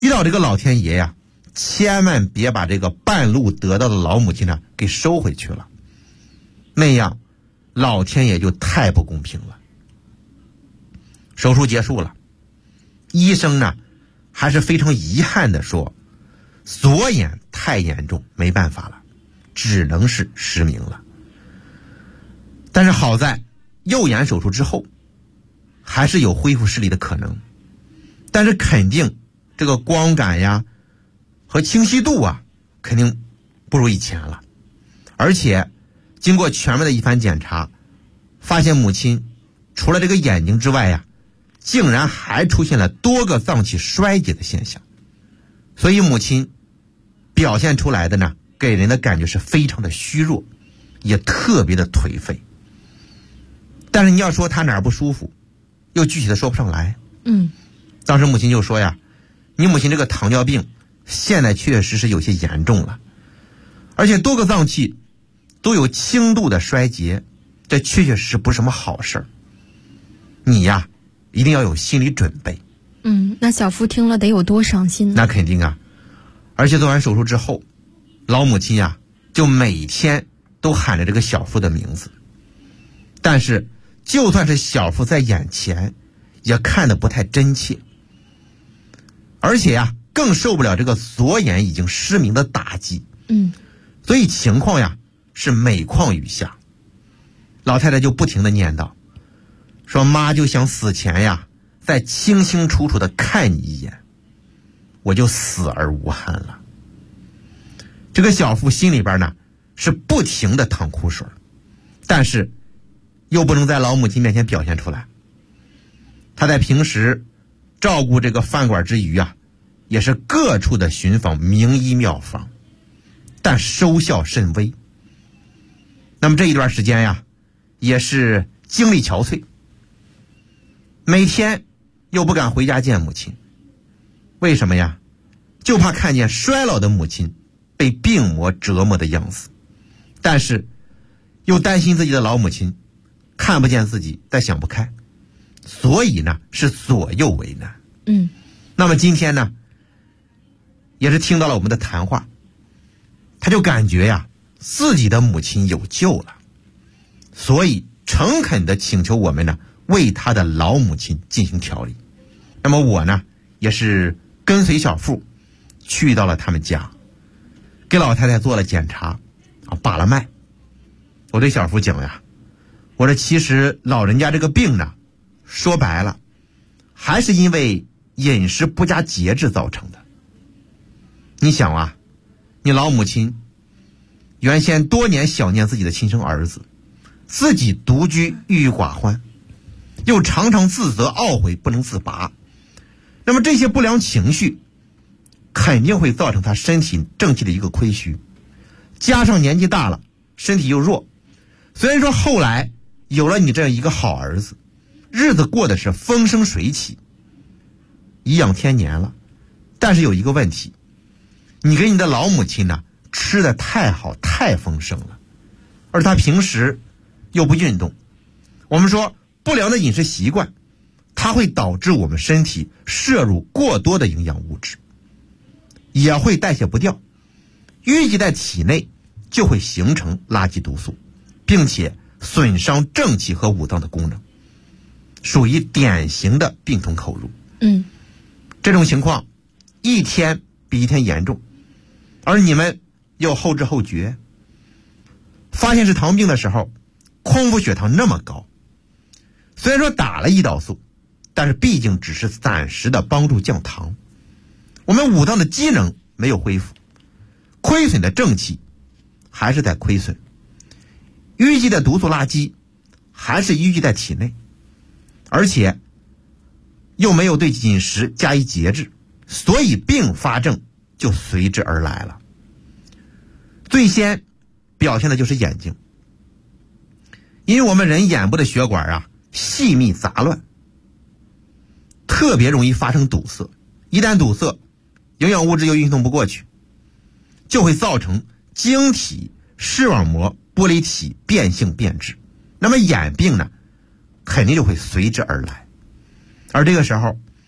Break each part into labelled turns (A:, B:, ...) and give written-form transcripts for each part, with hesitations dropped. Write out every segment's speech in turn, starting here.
A: 遇到这个老天爷呀，千万别把这个半路得到的老母亲呢给收回去了，那样老天爷就太不公平了。手术结束了，医生呢还是非常遗憾的说，左眼太严重，没办法了，只能是失明了。但是好在右眼手术之后还是有恢复视力的可能，但是肯定这个光感呀和清晰度啊肯定不如以前了。而且经过全面的一番检查，发现母亲除了这个眼睛之外呀，竟然还出现了多个脏器衰竭的现象。所以母亲表现出来的呢，给人的感觉是非常的虚弱，也特别的颓废。但是你要说她哪儿不舒服，又具体的说不上来。当时母亲就说呀，你母亲这个糖尿病现在确实是有些严重了，而且多个脏器都有轻度的衰竭，这确确实实不是什么好事儿。你呀一定要有心理准备。
B: 那小夫听了得有多伤心呢？
A: 那肯定啊，而且做完手术之后，老母亲呀就每天都喊着这个小夫的名字，但是就算是小夫在眼前也看得不太真切，而且呀更受不了这个左眼已经失明的打击。所以情况呀是每况愈下。老太太就不停地念叨说，妈就想死前呀再清清楚楚地看你一眼，我就死而无憾了。这个小夫心里边呢是不停地淌苦水，但是又不能在老母亲面前表现出来。他在平时照顾这个饭馆之余啊，也是各处的寻访名医妙方，但收效甚微。那么这一段时间呀也是精力憔悴，每天又不敢回家见母亲。为什么呀？就怕看见衰老的母亲被病魔折磨的样子，但是又担心自己的老母亲看不见自己，再想不开，所以呢是左右为难。那么今天呢也是听到了我们的谈话，他就感觉呀自己的母亲有救了，所以诚恳地请求我们呢为他的老母亲进行调理。那么我呢也是跟随小妇去到了他们家，给老太太做了检查把了脉。我对小妇讲呀，我说其实老人家这个病呢，说白了还是因为饮食不佳节制造成的。你想啊，你老母亲原先多年想念自己的亲生儿子，自己独居郁郁寡欢，又常常自责懊悔不能自拔，那么这些不良情绪肯定会造成他身体正气的一个亏虚，加上年纪大了身体又弱，虽然说后来有了你这样一个好儿子，日子过得是风生水起，颐养天年了，但是有一个问题，你给你的老母亲呢吃的太好太丰盛了，而她平时又不运动。我们说不良的饮食习惯，它会导致我们身体摄入过多的营养物质，也会代谢不掉，淤积在体内就会形成垃圾毒素，并且损伤正气和五脏的功能，属于典型的病从口入。这种情况一天比一天严重，而你们又后知后觉，发现是糖病的时候，空腹血糖那么高，虽然说打了胰岛素，但是毕竟只是暂时的帮助降糖，我们五脏的机能没有恢复，亏损的正气还是在亏损，淤积的毒素垃圾还是淤积在体内，而且又没有对饮食加以节制，所以并发症就随之而来了。最先表现的就是眼睛，因为我们人眼部的血管啊细密杂乱，特别容易发生堵塞，一旦堵塞，营养物质又运送不过去，就会造成晶体、视网膜、玻璃体变性变质，那么眼病呢肯定就会随之而来。而这个时候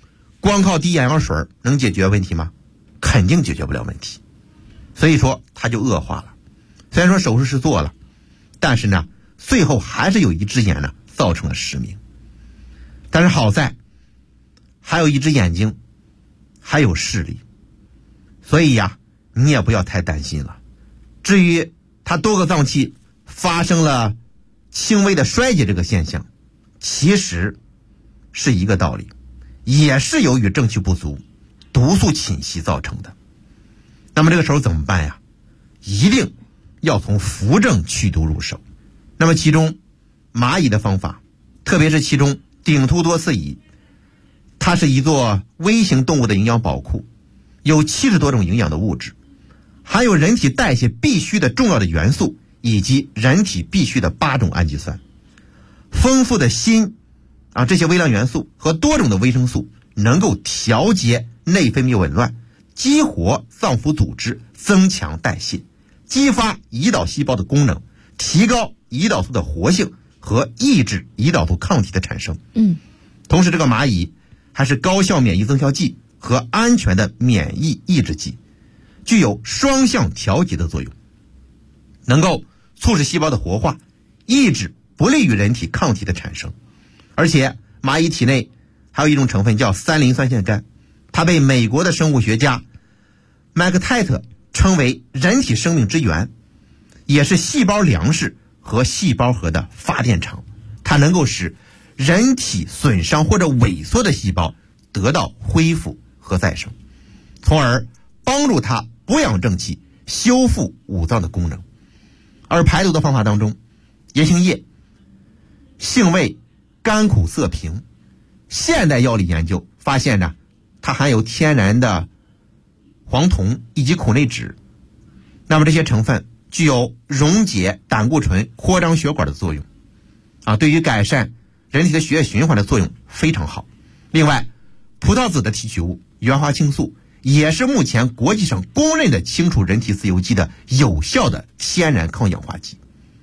A: 光靠滴眼药水能解决问题吗？肯定解决不了问题。所以说他就恶化了。虽然说手术是做了，但是呢最后还是有一只眼呢造成了失明。但是好在还有一只眼睛还有视力，所以呀你也不要太担心了。至于他多个脏器发生了轻微的衰竭这个现象，其实是一个道理，也是由于正气不足、毒素侵袭造成的。那么这个时候怎么办呀？一定要从扶正祛毒入手。那么其中蚂蚁的方法，特别是其中顶突多刺蚁，它是一座微型动物的营养宝库，有70多种营养的物质，含有人体代谢必需的重要的元素，以及人体必需的8种氨基酸。丰富的锌这些微量元素和多种的维生素能够调节内分泌紊乱，激活脏腑组织，增强代谢，激发胰岛细胞的功能，提高胰岛素的活性和抑制胰岛素抗体的产生。同时这个蚂蚁还是高效免疫增效剂和安全的免疫抑制剂，具有双向调节的作用，能够促使细胞的活化，抑制不利于人体抗体的产生。而且蚂蚁体内还有一种成分叫3磷酸腺苷，它被美国的生物学家麦克泰特称为人体生命之源，也是细胞粮食和细胞核的发电厂。它能够使人体损伤或者萎缩的细胞得到恢复和再生，从而帮助它补养正气，修复五脏的功能。而排毒的方法当中，银杏叶性味甘苦涩平，现代药理研究发现呢，它含有天然的黄酮以及苦内酯，那么这些成分具有溶解胆固醇、扩张血管的作用对于改善人体的血液循环的作用非常好。另外，葡萄籽的提取物原花青素也是目前国际上公认的清除人体自由基的有效的天然抗氧化剂。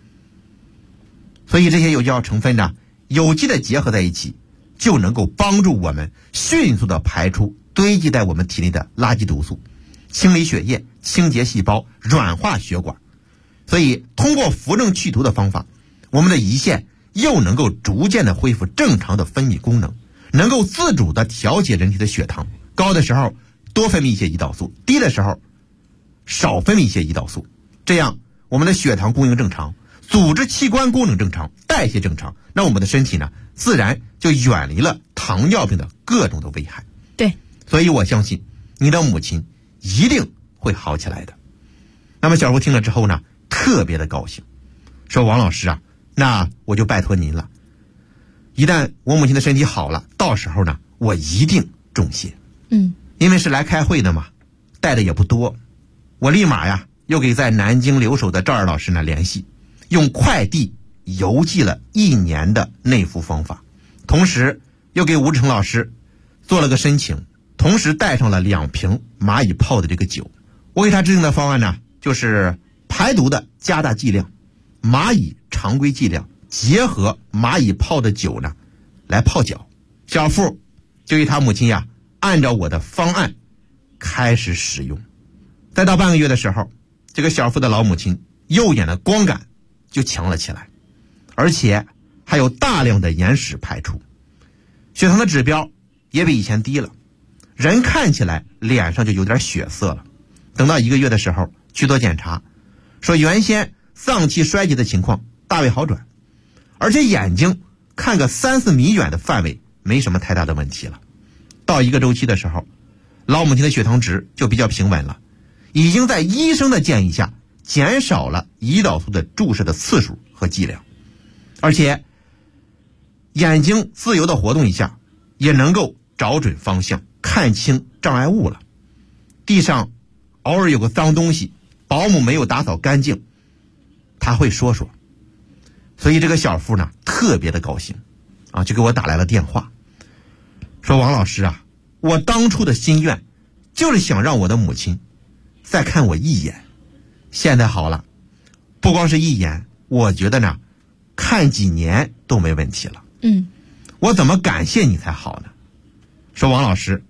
A: 所以这些有效成分呢，有机的结合在一起，就能够帮助我们迅速的排出堆积在我们体内的垃圾毒素，清理血液，清洁细胞，软化血管。所以通过扶正祛毒的方法，我们的胰腺又能够逐渐的恢复正常的分泌功能，能够自主的调节人体的血糖，高的时候多分泌一些胰岛素，低的时候少分泌一些胰岛素，这样我们的血糖供应正常，组织器官功能正常，代谢正常，那我们的身体呢，自然就远离了糖尿病的各种的危害。
B: 对，
A: 所以我相信你的母亲一定会好起来的。那么小福听了之后呢，特别的高兴，说王老师那我就拜托您了，一旦我母亲的身体好了，到时候呢我一定重谢。因为是来开会的嘛，带的也不多，我立马又给在南京留守的赵二老师呢联系，用快递邮寄了1年的内服方法，同时又给吴志成老师做了个申请，同时带上了2瓶蚂蚁泡的这个酒。我给他制定的方案呢，就是排毒的加大剂量，蚂蚁常规剂量，结合蚂蚁泡的酒呢来泡脚。小付就与他母亲按照我的方案开始使用。再到半个月的时候，这个小付的老母亲右眼的光感就强了起来，而且还有大量的眼屎排出，血糖的指标也比以前低了，人看起来脸上就有点血色了。等到1个月的时候去做检查，说原先脏器衰竭的情况大为好转，而且眼睛看个3-4米远的范围没什么太大的问题了。到1个周期的时候，老母亲的血糖值就比较平稳了，已经在医生的建议下减少了胰岛素的注射的次数和剂量，而且眼睛自由的活动一下，也能够找准方向，看清障碍物了。地上偶尔有个脏东西，保姆没有打扫干净，他会说。所以这个小付呢特别的高兴就给我打来了电话，说王老师我当初的心愿就是想让我的母亲再看我一眼，现在好了，不光是一眼，我觉得呢看几年都没问题了。
B: 嗯，
A: 我怎么感谢你才好呢？说王老师，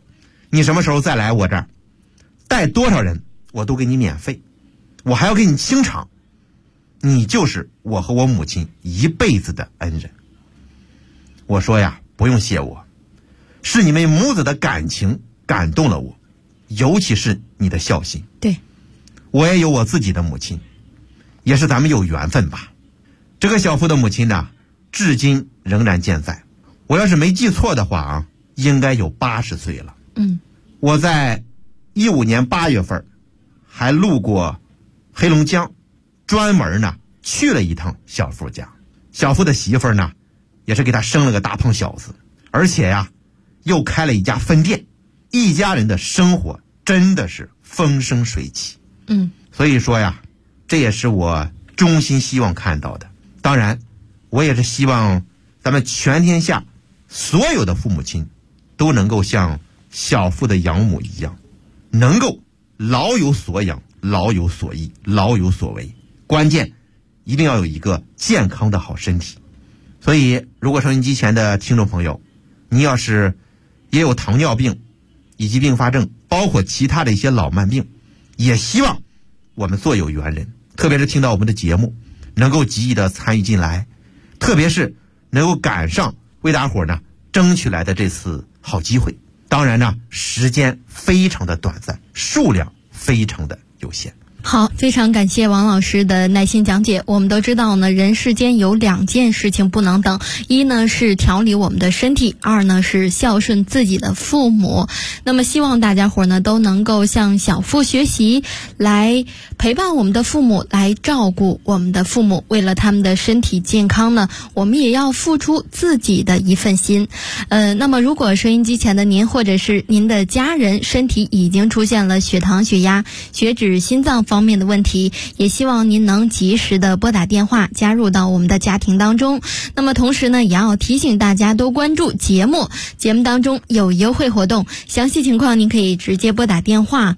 A: 你什么时候再来我这儿，带多少人我都给你免费，我还要给你清场，你就是我和我母亲一辈子的恩人。我说呀，不用谢我，是你们母子的感情感动了我，尤其是你的孝心。
B: 对，
A: 我也有我自己的母亲，也是咱们有缘分吧。这个小付的母亲呢，至今仍然健在，我要是没记错的话啊，应该有80岁了。我在15年8月份还路过黑龙江，专门呢去了一趟小付家。小付的媳妇呢，也是给他生了个大胖小子，而且呀，又开了一家分店，一家人的生活真的是风生水起。所以说呀，这也是我衷心希望看到的。当然，我也是希望咱们全天下所有的父母亲都能够像小付的养母一样，能够老有所养，老有所依，老有所为。关键一定要有一个健康的好身体。所以如果收音机前的听众朋友，你要是也有糖尿病以及并发症，包括其他的一些老慢病，也希望我们做有缘人，特别是听到我们的节目能够积极的参与进来，特别是能够赶上为大伙呢争取来的这次好机会。当然呢，时间非常的短暂，数量非常的有限。
B: 好，非常感谢王老师的耐心讲解。我们都知道呢，人世间有2件事情不能等，一呢是调理我们的身体，二呢是孝顺自己的父母。那么希望大家伙呢都能够向小付学习，来陪伴我们的父母，来照顾我们的父母。为了他们的身体健康呢，我们也要付出自己的一份心。那么如果收音机前的您或者是您的家人身体已经出现了血糖、血压、血脂、心脏方面的问题，也希望您能及时的拨打电话加入到我们的家庭当中。那么同时呢，也要提醒大家多关注节目当中有优惠活动，详细情况您可以直接拨打电话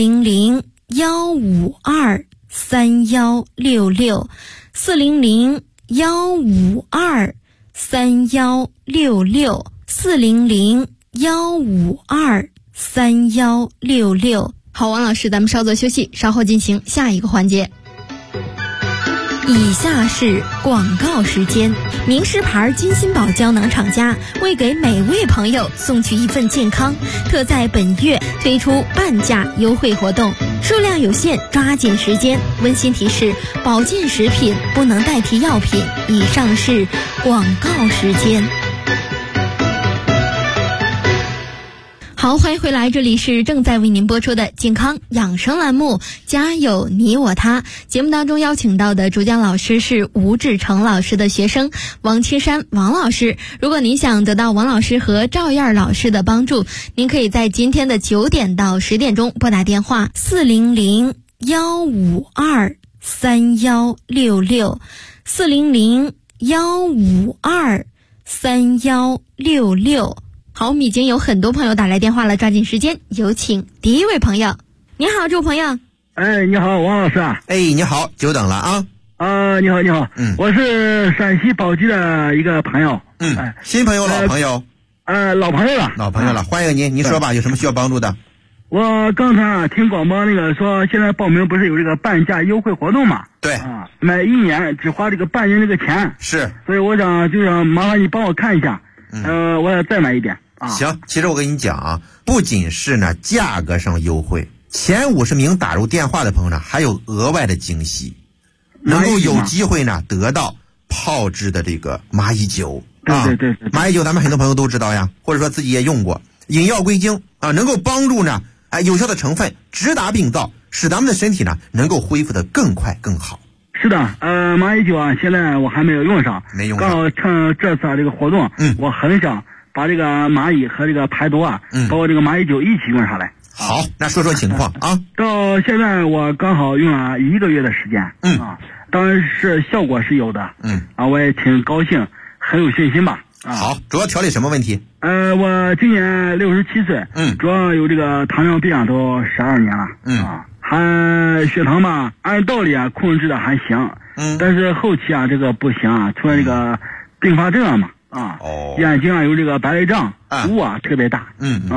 B: 400-152-3166 400-152-3166 400-152-3166。好，王老师，咱们稍作休息，稍后进行下一个环节。以下是广告时间。名师牌金鑫宝胶囊厂家为给每位朋友送去一份健康，特在本月推出半价优惠活动，数量有限，抓紧时间。温馨提示：保健食品不能代替药品。以上是广告时间。好，欢迎回来，这里是正在为您播出的健康养生栏目，家有你我他。节目当中邀请到的主讲老师是吴志成老师的学生王青山王老师。如果您想得到王老师和赵燕老师的帮助，您可以在今天的9点到10点钟拨打电话400-152-3166 400-152-3166。好，我们已经有很多朋友打来电话了，抓紧时间，有请第一位朋友。你好，这位朋友。
C: 哎，你好，王老师啊。
A: 哎，你好，久等了啊。
C: 你好，你好。我是陕西宝鸡的一个朋友。
A: 新朋友，老朋友。
C: 老朋友了。
A: 老朋友了，欢迎您。您说吧，有什么需要帮助的？
C: 我刚才听广播那个说，现在报名不是有这个半价优惠活动嘛？
A: 对。
C: 买1年只花这个半年这个钱。
A: 是。
C: 所以我想麻烦你帮我看一下。我也再买一点。
A: 行，其实我跟你讲啊，不仅是呢价格上优惠，前50名打入电话的朋友呢，还有额外的惊喜，能够有机会呢得到泡制的这个蚂蚁酒。
C: 对。
A: 蚂蚁酒咱们很多朋友都知道呀，或者说自己也用过，饮药归经啊，能够帮助呢有效的成分直达病灶，使咱们的身体呢能够恢复的更快更好。
C: 是的，蚂蚁酒啊，现在我还没有用上，
A: 没用上。
C: 刚好趁这次这个活动，我很想把这个蚂蚁和这个排毒啊，包括这个蚂蚁酒一起用上来。
A: 好，那说说情况啊。
C: 到现在我刚好用了1个月的时间，当然是效果是有的，我也挺高兴，很有信心吧。
A: 好，主要调理什么问题？
C: 我今年67岁，主要有这个糖尿病都12年了，还血糖吧，按道理控制的还行，但是后期这个不行出了这个并发症了嘛，眼睛有这个白内障，雾特别大，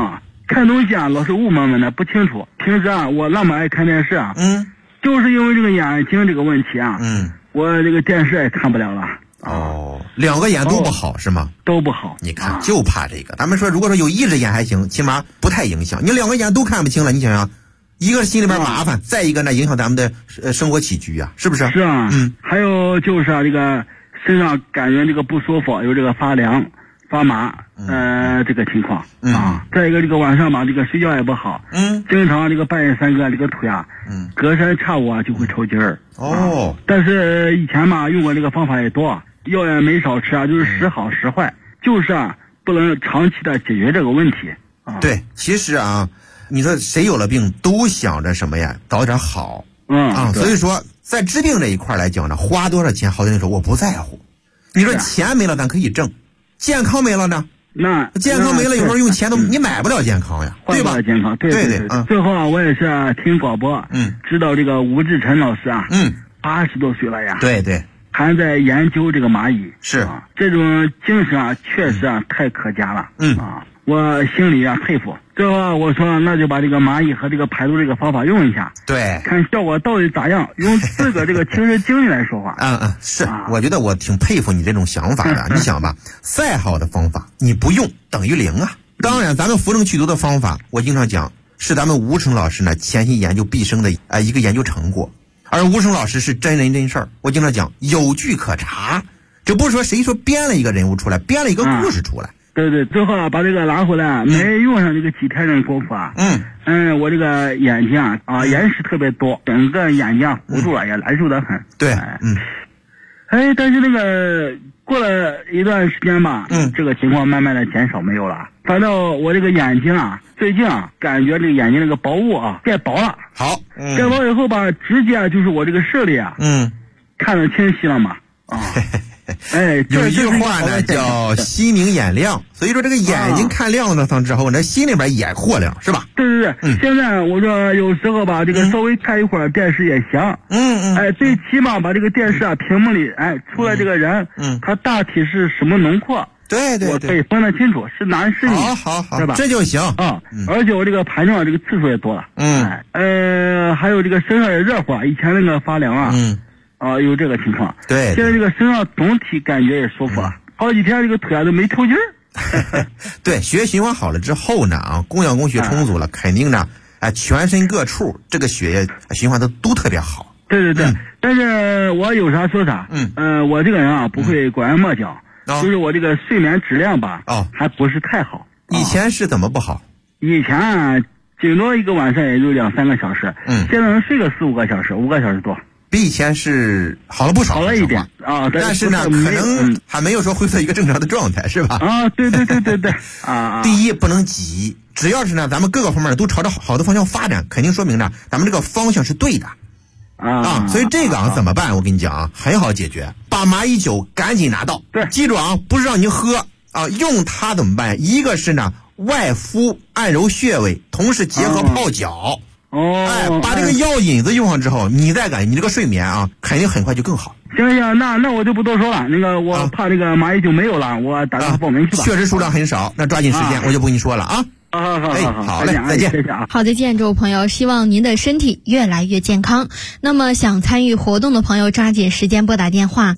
C: 看东西啊老是雾蒙蒙的不清楚。平时啊我那么爱看电视啊，就是因为这个眼睛这个问题啊，我这个电视也看不了了。
A: 两个眼都不好是吗？
C: 都不好。
A: 你看就怕这个。咱们说如果说有一只眼还行，起码不太影响。你两个眼都看不清了，你想想，一个心里边麻烦，再一个呢影响咱们的生活起居啊，是不是？
C: 是啊，还有就是啊，这个身上感觉这个不舒服，有这个发凉、发麻，这个情况啊。再一个这个晚上吧，这个睡觉也不好，经常这个半夜三更这个腿啊，隔三差五啊就会抽筋儿。但是以前嘛用过这个方法也多，药也没少吃啊，就是时好时坏，就是啊不能长期的解决这个问题啊。
A: 对，其实啊，你说谁有了病都想着什么呀？早点好。所以说在治病这一块来讲呢，花多少钱，好多人说我不在乎。你说钱没了咱可以挣，健康没了呢？
C: 那
A: 健康没了，有时候用钱都你买不了健康呀，对吧？
C: 健康，对。最后啊，我也是听广播，知道这个吴志晨老师啊，80多岁了呀，
A: 对，
C: 还在研究这个蚂蚁，
A: 是
C: 啊，这种精神啊，确实啊太可嘉了，我心里啊佩服。最后啊，我说那就把这个蚂蚁和这个排毒这个方法用一下，
A: 对，
C: 看效果到底咋样。用自个这个亲身经历来说话。
A: 是，我觉得我挺佩服你这种想法的。你想吧，再好的方法你不用等于零啊。当然，咱们扶正祛毒的方法，我经常讲是咱们吴成老师呢潜心研究毕生的一个研究成果。而吴成老师是真人真事儿，我经常讲有据可查，这不是说谁说编了一个人物出来，编了一个故事出来。
C: 对，最后啊，把这个拿回来，没用上这个几天的功夫啊，我这个眼睛啊眼屎特别多，整个眼睛糊住了，也难受得很。
A: 对，
C: 但是那个过了一段时间吧，这个情况慢慢的减少没有了。反正我这个眼睛啊，最近啊，感觉这个眼睛那个薄雾啊变薄了。
A: 好，
C: 变薄以后吧，直接就是我这个视力啊，看得清晰了嘛。
A: 有一句话呢叫心明眼亮，所以说这个眼睛看亮了之后，那心里边也豁亮，是吧？
C: 对，现在我说有时候吧，这个稍微看一会儿电视也行，最起码把这个电视啊屏幕里出来这个人，他大体是什么轮廓，
A: 对，
C: 我可以分得清楚是男是女，
A: 好，
C: 对吧？
A: 这就行
C: 啊。而且我这个盘正这个次数也多了，还有这个身上也热乎，以前那个发凉啊，有这个情况。
A: 对，
C: 现在这个身上总体感觉也舒服啊，好几天这个腿啊都没抽筋儿。
A: 对，血液循环好了之后呢，供氧供血充足了，肯定呢，全身各处这个血液循环都特别好。
C: 对，但是我有啥说啥。我这个人啊不会拐弯抹角，就是我这个睡眠质量吧，还不是太好。
A: 以前是怎么不好？
C: 以前啊，顶多一个晚上也就2-3个小时，现在能睡个4-5个小时，5个小时多。比
A: 以前是好了不少，
C: 好了一点啊，
A: 但是呢，可能还没有说恢复一个正常的状态，是吧？
C: 对啊！
A: 第一不能急，只要是呢，咱们各个方面都朝着好的方向发展，肯定说明呢，咱们这个方向是对的所以这个怎么办？我跟你讲啊，很好解决，把蚂蚁酒赶紧拿到。
C: 对，
A: 记住啊，不是让您喝用它怎么办？一个是呢，外敷按揉穴位，同时结合泡脚。把这个药引子用上之后，你再感觉你这个睡眠啊，肯定很快就更好。
C: 行，那我就不多说了。那个我怕这个蚂蚁就没有了，我打电话报名去吧。
A: 确实数量很少，那抓紧时间，我就不跟你说了啊。好嘞，再见。
B: 好，再见，诸位朋友，希望您的身体越来越健康。那么想参与活动的朋友，抓紧时间拨打电话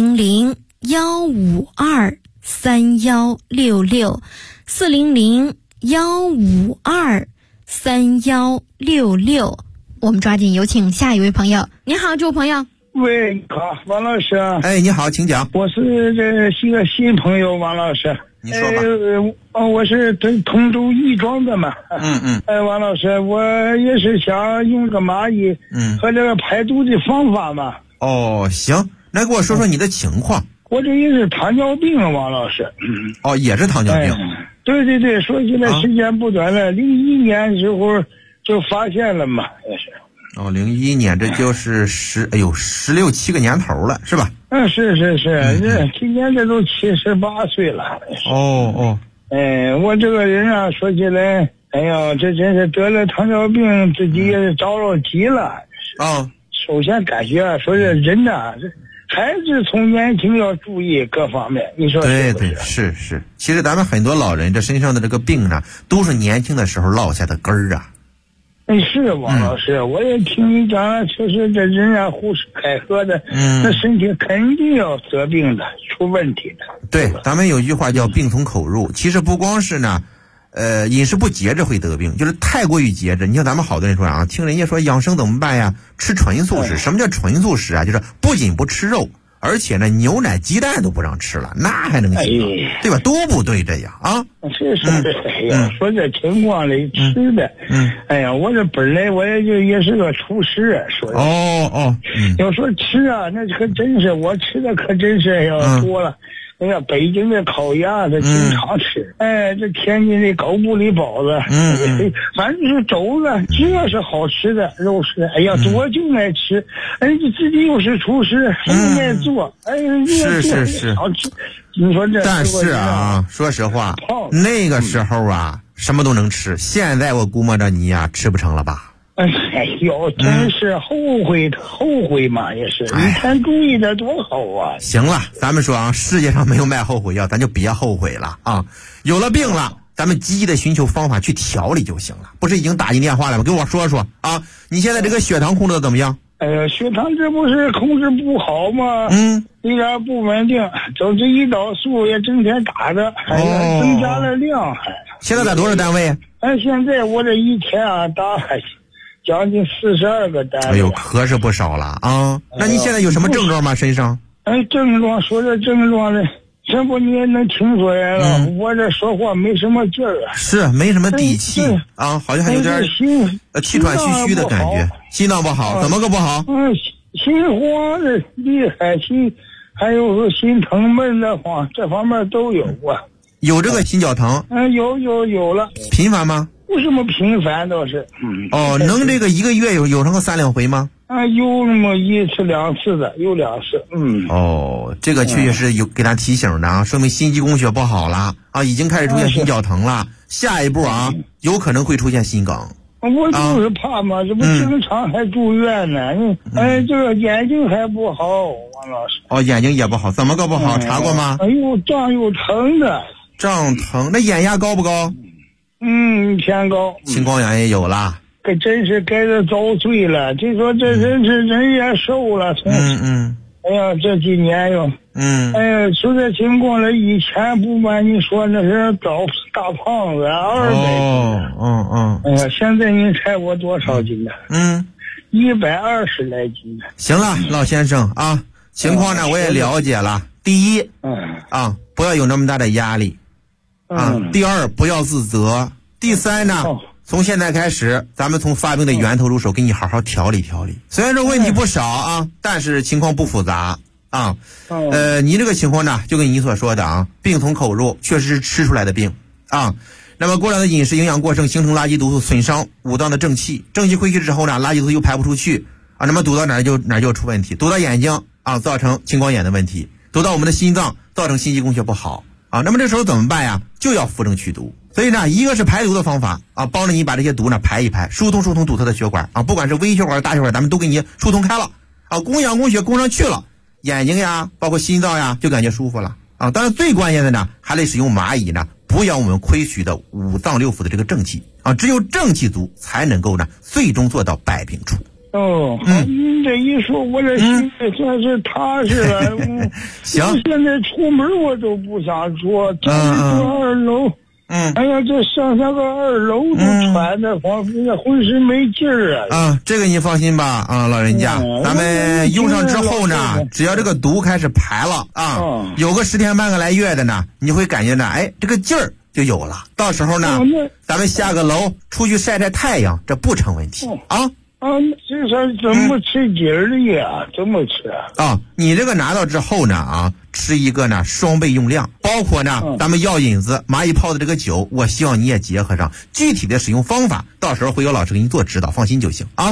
B: 400-152-3166，400-152-3166。我们抓紧有请下一位朋友。你好，这位朋友。
D: 喂，你好，王老师。
A: 你好，请讲。
D: 我是一个新朋友，王老师。
A: 你说吧。
D: 我是通州亦庄的嘛。王老师，我也是想用个蚂蚁和这个排毒的方法嘛。
A: 行，来给我说说你的情况。
D: 我这也是糖尿病，王老师。
A: 也是糖尿病。
D: 对，说起来时间不短了，01年时候就发现了嘛，也是。
A: 01年，这就是16-17个年头了，是吧？
D: 是，今年这都78岁了。我这个人啊，说起来，这真是得了糖尿病，自己也着急了。首先感觉说这人呐， 孩子从年轻要注意各方面，你说是不是？
A: 对，是。其实咱们很多老人这身上的这个病呢，都是年轻的时候落下的根儿啊。
D: 是王老师，我也听你讲了，确实这人啊，胡吃海喝的，那身体肯定要得病的，出问题的。
A: 对，咱们有句话叫病从口入，其实不光是呢，饮食不节制会得病，就是太过于节制。你像咱们好多人说啊，听人家说养生怎么办呀？吃纯素食。什么叫纯素食啊？就是不仅不吃肉，而且呢，牛奶、鸡蛋都不让吃了，那还能行对吧？都不对这样啊。
D: 是，哎呀，说这情况里吃的，哎呀，我这本来我也是个厨师，说的。要说吃啊，那可真是我吃的可真是要多了。哎呀，北京的烤鸭子经常吃，这天津的狗不理包子，反正是肘子，只要是好吃的肉食，哎呀，我就爱吃，自己又是厨师，又爱做，
A: 是
D: 好吃。你说这，
A: 但是啊，说实话，那个时候啊，什么都能吃，现在我估摸着你呀，吃不成了吧？
D: 哎呦，真是后悔嘛，也是。你看注意的多好啊！
A: 行了，咱们说啊，世界上没有卖后悔药，咱就别后悔了啊。有了病了，咱们积极的寻求方法去调理就行了。不是已经打进电话了吗？给我说说啊，你现在这个血糖控制的怎么样？
D: 血糖这不是控制不好吗？有点不稳定，走这胰岛素也整天打着，增加了量。
A: 现在在多少单位？
D: 现在我这一天啊打将近42个单位。
A: 哎呦，可是不少了啊！那你现在有什么症状吗？身上？
D: 症状说这症状呢，这不你也能听出来了，我这说话没什么劲儿啊，
A: 是没什么底气啊，好像还有点气喘吁吁的感觉，心脏不好，怎么个不好？
D: 心慌的厉害，还有说心疼闷的慌，这方面都有啊。
A: 有这个心绞疼？
D: 有了。
A: 频繁吗？
D: 不什么频繁倒是。
A: 能这个一个月有成个3-2回吗？
D: 有那么1次2次的，有2次。
A: 这个确实是有给他提醒的啊，说明心肌供血不好了啊，已经开始出现心绞疼了，下一步啊，有可能会出现心梗。
D: 我就是怕嘛，这不经常还住院呢。这个眼睛还不好，王老师。
A: 眼睛也不好，怎么个不好？查过吗？
D: 胀又疼的。
A: 胀疼，那眼压高不高？
D: 偏高。
A: 青光眼也有了。
D: 可真是该这遭罪了。就说这人也瘦了，哎呀，这几年哟，说这情况了，以前不瞒你说，那是大胖子200斤。现在你猜我多少斤呢？120来斤呢。
A: 行了，老先生啊，情况呢我也了解了。第一，不要有那么大的压力第二，不要自责。第三呢，从现在开始，咱们从发病的源头入手，给你好好调理调理。虽然说问题不少但是情况不复杂你这个情况呢，就跟你所说的病从口入，确实是吃出来的病那么过量的饮食营养过剩，形成垃圾毒素，损伤五脏的正气，正气亏虚之后呢，垃圾毒素又排不出去那么堵到哪儿就出问题，堵到眼睛造成青光眼的问题，堵到我们的心脏，造成心肌供血不好那么这时候怎么办呀？就要扶正祛毒。所以呢，一个是排毒的方法帮着你把这些毒呢排一排，疏通堵塞的血管不管是微血管大血管，咱们都给你疏通开了供氧供血供上去了，眼睛呀包括心脏呀就感觉舒服了当然最关键的呢，还得使用蚂蚁呢补养我们亏虚的五脏六腑的这个正气只有正气足，才能够呢最终做到百病除。
D: 您这一说，我这心里算是踏实了。
A: 行，
D: 现在出门我都不想坐，坐2楼。哎呀，这上个2楼都喘的慌，浑身没劲儿
A: 这个你放心吧老人家，咱们用上之后呢，只要这个毒开始排了有个10天半个来月的呢，你会感觉呢，这个劲儿就有了。到时候呢，咱们下个楼出去晒晒太阳，这不成问题
D: 这是怎么吃劲儿的呀？怎么吃
A: 你这个拿到之后呢吃一个呢双倍用量，包括呢咱们药引子蚂蚁泡的这个酒，我希望你也结合上，具体的使用方法到时候会有老师给你做指导，放心就行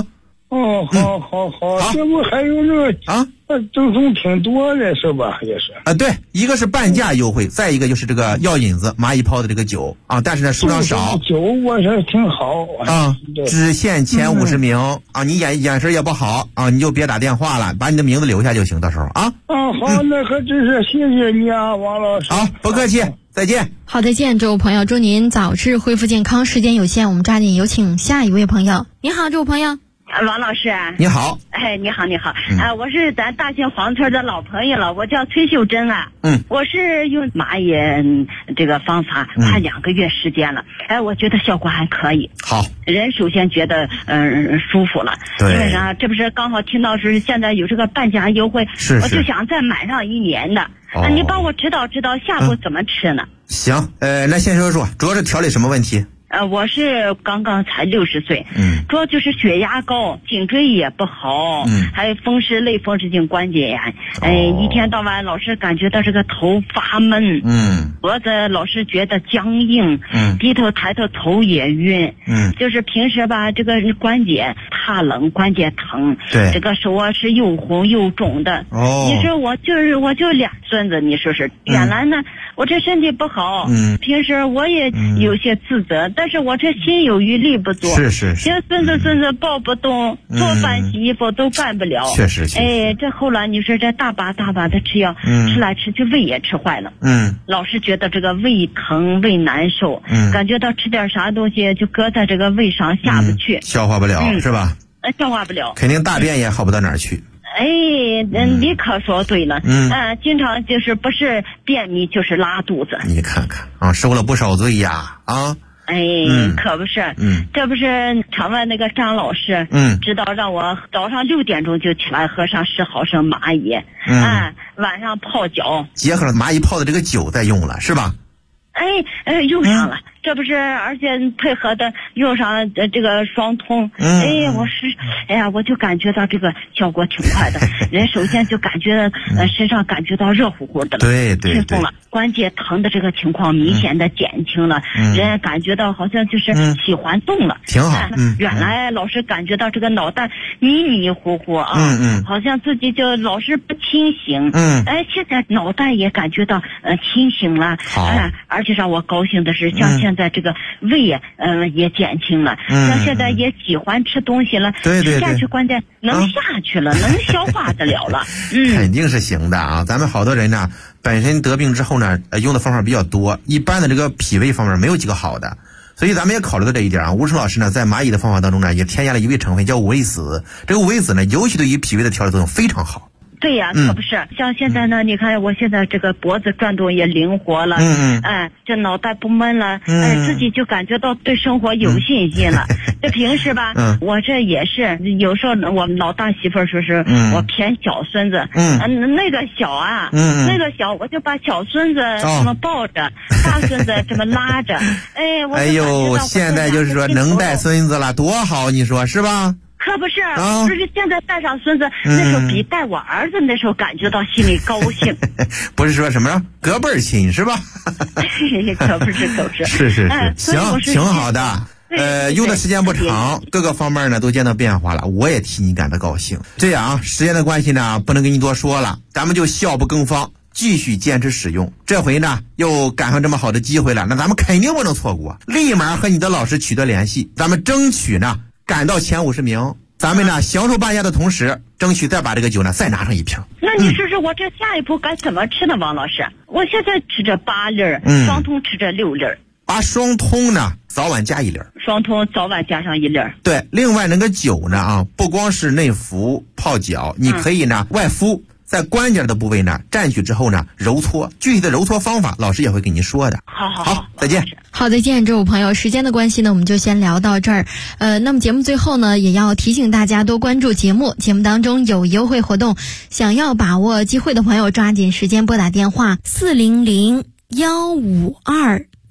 D: 哦，好，这不还有这个赠送挺多的是吧？也是
A: 对，一个是半价优惠，再一个就是这个药引子蚂蚁泡的这个酒啊，但是呢数量少。
D: 酒我说挺好
A: 啊，只限前50名啊，你眼神也不好啊，你就别打电话了，把你的名字留下就行，到时候啊。
D: 好，那可真是谢谢你啊，王老师。
A: 好，不客气，再见。
B: 好，再见，这位朋友，祝您早日恢复健康。时间有限，我们抓紧有请下一位朋友。你好，这位朋友。
E: 王老师，
A: 你好。
E: 你好，我是咱大兴黄村的老朋友了，我叫崔秀珍啊。我是用蚂蚁这个方法快2个月时间了，我觉得效果还可以。
A: 好，
E: 人首先觉得舒服了。
A: 对。
E: 因为啥？这不是刚好听到是现在有这个半价优惠，我就想再买上1年的。你帮我指导指导下步怎么吃呢？
A: 行，那先说说，主要是调理什么问题？
E: 我是刚刚才60岁，主要就是血压高，颈椎也不好，还有类风湿性关节炎，一天到晚老是感觉到这个头发闷，脖子老是觉得僵硬，低头抬头头也晕，就是平时吧这个关节怕冷，关节疼，
A: 对，
E: 这个手啊是又红又肿的。你说我就2孙子，你说是原来呢我这身体不好，平时我也有些自责，但是我这心有余力不足，
A: 是
E: 这孙子抱不动，做饭洗衣服都办不了，
A: 确实
E: 这后来你说这大把的吃药，吃来吃去胃也吃坏了，老是觉得这个胃疼胃难受，感觉到吃点啥东西就搁在这个胃上下不去，
A: 消化不了，是吧？
E: 消化不了，
A: 肯定大便也好不到哪儿去。
E: 你可说对了，经常就是不是便秘就是拉肚子。
A: 你看看啊，受了不少罪呀啊！
E: 可不是，这不是场外那个张老师，知道让我早上6点钟就起来喝上10毫升蚂蚁，晚上泡脚，
A: 结合了蚂蚁泡的这个酒再用了，是吧？
E: 用上了，这不是而且配合的用上这个双通，我就感觉到这个效果挺快的。人首先就感觉身上感觉到热乎乎的了，
A: 对，
E: 轻松了，关节疼的这个情况明显的减轻了，人感觉到好像就是喜欢动了，
A: 挺好。
E: 原来老是感觉到这个脑袋迷迷糊糊啊，好像自己就老是不清醒，现在脑袋也感觉到清醒了，而且让我高兴的是，像现在这个胃也减轻了，像现在也喜欢吃东西了，吃下去关键能下去了，能消化得了了，
A: 肯定是行的啊！咱们好多人呢，本身得病之后呢，用的方法比较多，一般的这个脾胃方面没有几个好的，所以咱们也考虑到这一点啊。吴成老师呢，在蚂蚁的方法当中呢，也添加了一味成分叫五味子，这个五味子呢，尤其对于脾胃的调理作用非常好。
E: 对呀，可不是。像现在呢，你看我现在这个脖子转动也灵活了，这脑袋不闷了，自己就感觉到对生活有信心了。这平时吧，我这也是有时候我们老大媳妇说是我偏小孙子，那个小啊，那个小我就把小孙子这么抱着，大孙子这么拉着，
A: 现在就是说能带孙子了，多好，你说是吧？
E: 可不是，就是现在带上孙子，那时候比带我儿子那时候感觉到心里高兴。
A: 不是说什么隔辈儿亲是吧？
E: 可不是。
A: 是，行，挺好的。用的时间不长，各个方面呢都见到变化了，我也替你感到高兴。这样啊，时间的关系呢，不能跟你多说了，咱们就笑不更方，继续坚持使用。这回呢，又赶上这么好的机会了，那咱们肯定不能错过，立马和你的老师取得联系，咱们争取呢赶到前50名，咱们呢享受半价的同时，争取再把这个酒呢再拿上一瓶。
E: 那你说说我这下一步该怎么吃呢，王老师？我现在吃着8粒，双通吃着6粒。
A: 把双通呢早晚加1粒，
E: 双通早晚加上1粒。
A: 对，另外那个酒呢不光是内服泡脚，你可以呢外敷，在关节的部位呢蘸取之后呢揉搓，具体的揉搓方法老师也会给您说的。好，再见。
B: 好，再见，这位朋友。时间的关系呢，我们就先聊到这儿。那么节目最后呢，也要提醒大家多关注节目，节目当中有优惠活动，想要把握机会的朋友抓紧时间拨打电话400-152